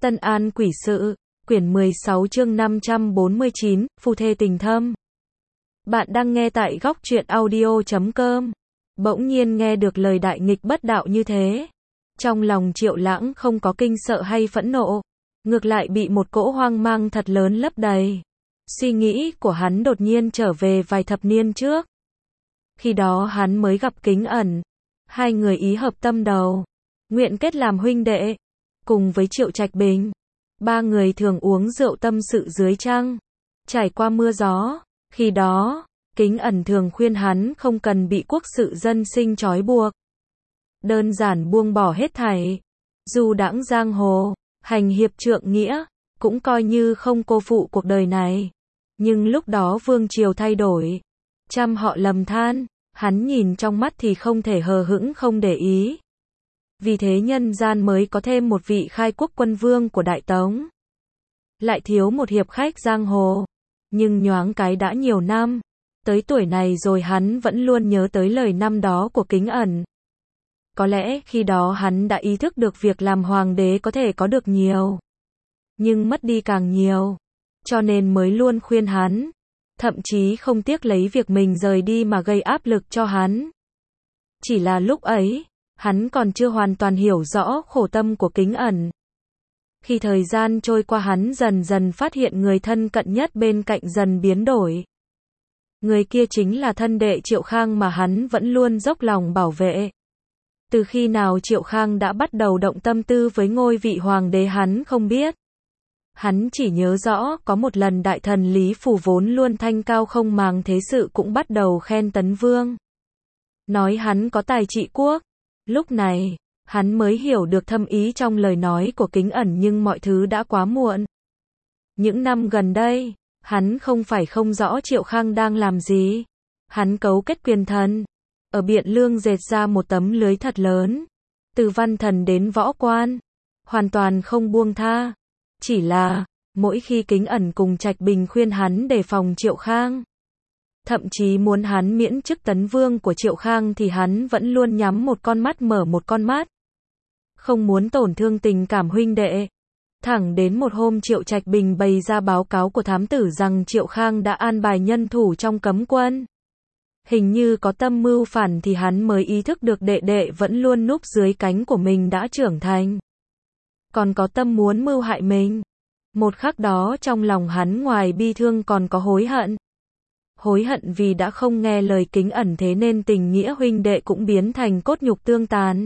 Tân An Quỷ Sự, quyển 16 chương 549, Phu thê tình thâm. Bạn đang nghe tại góc truyện audio.com. Bỗng nhiên nghe được lời đại nghịch bất đạo như thế. Trong lòng Triệu Lãng không có kinh sợ hay phẫn nộ, ngược lại bị một cỗ hoang mang thật lớn lấp đầy. Suy nghĩ của hắn đột nhiên trở về vài thập niên trước. Khi đó hắn mới gặp Kính Ẩn. Hai người ý hợp tâm đầu, nguyện kết làm huynh đệ. Cùng với Triệu Trạch Bình, ba người thường uống rượu tâm sự dưới trăng. Trải qua mưa gió, khi đó, Kính Ẩn thường khuyên hắn không cần bị quốc sự dân sinh trói buộc. Đơn giản buông bỏ hết thảy. Dù đãng giang hồ, hành hiệp trượng nghĩa, cũng coi như không cô phụ cuộc đời này. Nhưng lúc đó vương triều thay đổi, trăm họ lầm than, hắn nhìn trong mắt thì không thể hờ hững không để ý. Vì thế nhân gian mới có thêm một vị khai quốc quân vương của Đại Tống. Lại thiếu một hiệp khách giang hồ. Nhưng nhoáng cái đã nhiều năm. Tới tuổi này rồi hắn vẫn luôn nhớ tới lời năm đó của Kính Ẩn. Có lẽ khi đó hắn đã ý thức được việc làm hoàng đế có thể có được nhiều, nhưng mất đi càng nhiều. Cho nên mới luôn khuyên hắn. Thậm chí không tiếc lấy việc mình rời đi mà gây áp lực cho hắn. Chỉ là lúc ấy, hắn còn chưa hoàn toàn hiểu rõ khổ tâm của Kính Ẩn. Khi thời gian trôi qua hắn dần dần phát hiện người thân cận nhất bên cạnh dần biến đổi. Người kia chính là thân đệ Triệu Khang mà hắn vẫn luôn dốc lòng bảo vệ. Từ khi nào Triệu Khang đã bắt đầu động tâm tư với ngôi vị hoàng đế hắn không biết. Hắn chỉ nhớ rõ có một lần đại thần Lý Phủ vốn luôn thanh cao không màng thế sự cũng bắt đầu khen Tấn Vương. Nói hắn có tài trị quốc. Lúc này, hắn mới hiểu được thâm ý trong lời nói của Kính Ẩn nhưng mọi thứ đã quá muộn. Những năm gần đây, hắn không phải không rõ Triệu Khang đang làm gì. Hắn cấu kết quyền thần. Ở Biện Lương dệt ra một tấm lưới thật lớn. Từ văn thần đến võ quan. Hoàn toàn không buông tha. Chỉ là, mỗi khi Kính Ẩn cùng Trạch Bình khuyên hắn đề phòng Triệu Khang, thậm chí muốn hắn miễn chức Tấn Vương của Triệu Khang thì hắn vẫn luôn nhắm một con mắt mở một con mắt. Không muốn tổn thương tình cảm huynh đệ. Thẳng đến một hôm Triệu Trạch Bình bày ra báo cáo của thám tử rằng Triệu Khang đã an bài nhân thủ trong cấm quân. Hình như có tâm mưu phản thì hắn mới ý thức được đệ đệ vẫn luôn núp dưới cánh của mình đã trưởng thành. Còn có tâm muốn mưu hại mình. Một khắc đó trong lòng hắn ngoài bi thương còn có hối hận. Hối hận vì đã không nghe lời Kính Ẩn thế nên tình nghĩa huynh đệ cũng biến thành cốt nhục tương tàn.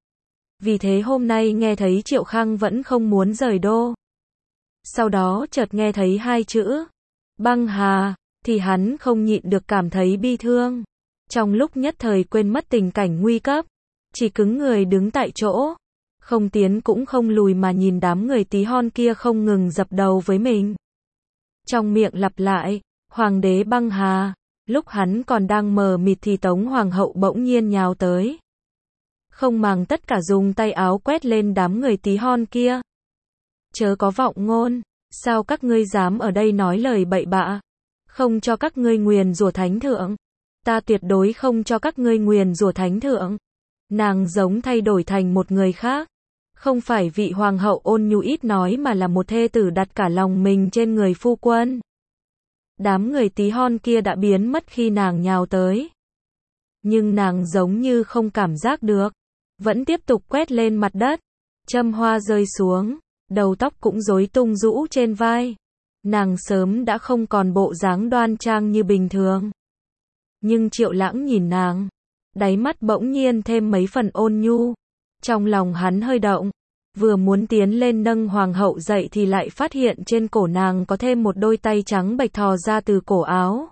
Vì thế hôm nay nghe thấy Triệu Khang vẫn không muốn rời đô. Sau đó chợt nghe thấy hai chữ Băng Hà, thì hắn không nhịn được cảm thấy bi thương. Trong lúc nhất thời quên mất tình cảnh nguy cấp, chỉ cứng người đứng tại chỗ. Không tiến cũng không lùi mà nhìn đám người tí hon kia không ngừng dập đầu với mình. Trong miệng lặp lại, Hoàng đế Băng Hà. Lúc hắn còn đang mờ mịt thì Tống Hoàng hậu bỗng nhiên nhào tới. Không màng tất cả dùng tay áo quét lên đám người tí hon kia. Chớ có vọng ngôn, sao các ngươi dám ở đây nói lời bậy bạ? Không cho các ngươi nguyền rủa thánh thượng. Ta tuyệt đối không cho các ngươi nguyền rủa thánh thượng. Nàng giống thay đổi thành một người khác. Không phải vị hoàng hậu ôn nhu ít nói mà là một thê tử đặt cả lòng mình trên người phu quân. Đám người tí hon kia đã biến mất khi nàng nhào tới. Nhưng nàng giống như không cảm giác được. Vẫn tiếp tục quét lên mặt đất. Châm hoa rơi xuống. Đầu tóc cũng rối tung rũ trên vai. Nàng sớm đã không còn bộ dáng đoan trang như bình thường. Nhưng Triệu Lãng nhìn nàng. Đáy mắt bỗng nhiên thêm mấy phần ôn nhu. Trong lòng hắn hơi động. Vừa muốn tiến lên nâng hoàng hậu dậy thì lại phát hiện trên cổ nàng có thêm một đôi tay trắng bệch thò ra từ cổ áo.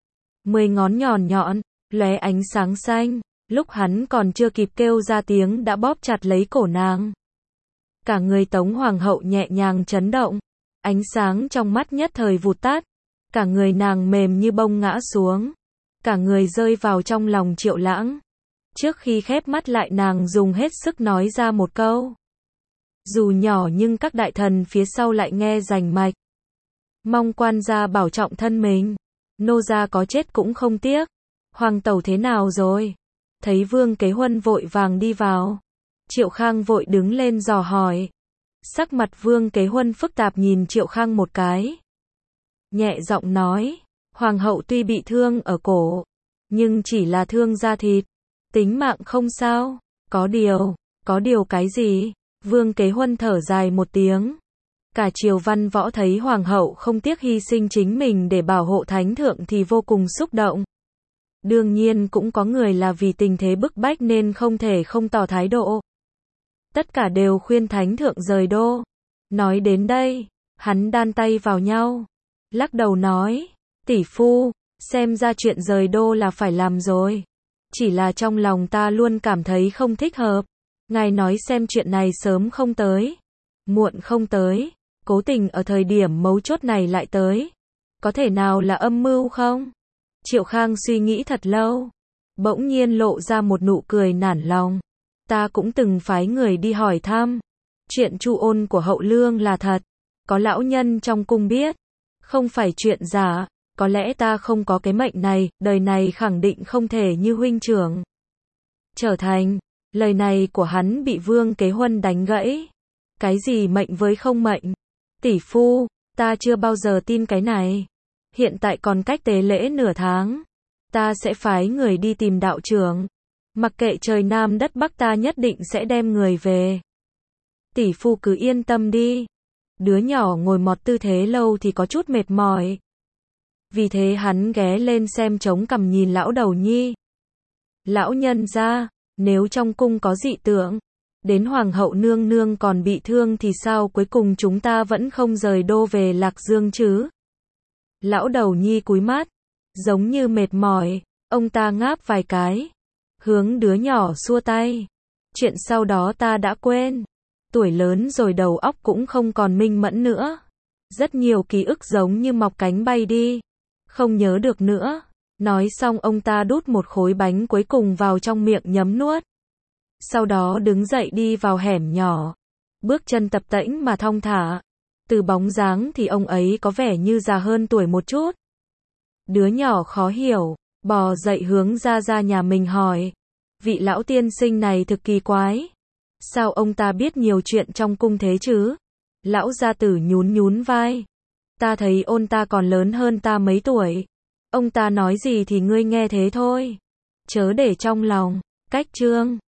10 ngón nhọn nhọn, lóe ánh sáng xanh. Lúc hắn còn chưa kịp kêu ra tiếng đã bóp chặt lấy cổ nàng. Cả người Tống Hoàng hậu nhẹ nhàng chấn động. Ánh sáng trong mắt nhất thời vụt tắt. Cả người nàng mềm như bông ngã xuống. Cả người rơi vào trong lòng Triệu Lãng. Trước khi khép mắt lại nàng dùng hết sức nói ra một câu. Dù nhỏ nhưng các đại thần phía sau lại nghe rành mạch. Mong quan gia bảo trọng thân mình. Nô gia có chết cũng không tiếc. Hoàng tẩu thế nào rồi? Thấy Vương Kế Huân vội vàng đi vào. Triệu Khang vội đứng lên dò hỏi. Sắc mặt Vương Kế Huân phức tạp nhìn Triệu Khang một cái. Nhẹ giọng nói, hoàng hậu tuy bị thương ở cổ, nhưng chỉ là thương da thịt, tính mạng không sao. Có điều cái gì? Vương Kế Huân thở dài một tiếng. Cả triều văn võ thấy hoàng hậu không tiếc hy sinh chính mình để bảo hộ thánh thượng thì vô cùng xúc động. Đương nhiên cũng có người là vì tình thế bức bách nên không thể không tỏ thái độ. Tất cả đều khuyên thánh thượng rời đô. Nói đến đây, hắn đan tay vào nhau, lắc đầu nói, tỷ phu, xem ra chuyện rời đô là phải làm rồi. Chỉ là trong lòng ta luôn cảm thấy không thích hợp. Ngài nói xem chuyện này sớm không tới, muộn không tới, cố tình ở thời điểm mấu chốt này lại tới. Có thể nào là âm mưu không? Triệu Khang suy nghĩ thật lâu, bỗng nhiên lộ ra một nụ cười nản lòng. Ta cũng từng phái người đi hỏi thăm. Chuyện Chu Ôn của Hậu Lương là thật. Có lão nhân trong cung biết. Không phải chuyện giả. Có lẽ ta không có cái mệnh này, đời này khẳng định không thể như huynh trưởng trở thành. Lời này của hắn bị Vương Kế Huân đánh gãy. Cái gì mệnh với không mệnh? Tỷ phu, ta chưa bao giờ tin cái này. Hiện tại còn cách tế lễ nửa tháng. Ta sẽ phái người đi tìm đạo trưởng. Mặc kệ trời Nam đất Bắc ta nhất định sẽ đem người về. Tỷ phu cứ yên tâm đi. Đứa nhỏ ngồi mọt tư thế lâu thì có chút mệt mỏi. Vì thế hắn ghé lên xem chống cằm nhìn lão đầu nhi. Lão nhân gia, nếu trong cung có dị tượng, đến hoàng hậu nương nương còn bị thương thì sao cuối cùng chúng ta vẫn không rời đô về Lạc Dương chứ? Lão đầu nhi cúi mắt, giống như mệt mỏi, ông ta ngáp vài cái, hướng đứa nhỏ xua tay. Chuyện sau đó ta đã quên. Tuổi lớn rồi đầu óc cũng không còn minh mẫn nữa. Rất nhiều ký ức giống như mọc cánh bay đi. Không nhớ được nữa. Nói xong ông ta đút một khối bánh cuối cùng vào trong miệng nhấm nuốt. Sau đó đứng dậy đi vào hẻm nhỏ. Bước chân tập tễnh mà thong thả. Từ bóng dáng thì ông ấy có vẻ như già hơn tuổi một chút. Đứa nhỏ khó hiểu, bò dậy hướng ra nhà mình hỏi. Vị lão tiên sinh này thực kỳ quái. Sao ông ta biết nhiều chuyện trong cung thế chứ? Lão gia tử nhún vai. Ta thấy Ôn ta còn lớn hơn ta mấy tuổi. Ông ta nói gì thì ngươi nghe thế thôi. Chớ để trong lòng. Cách chương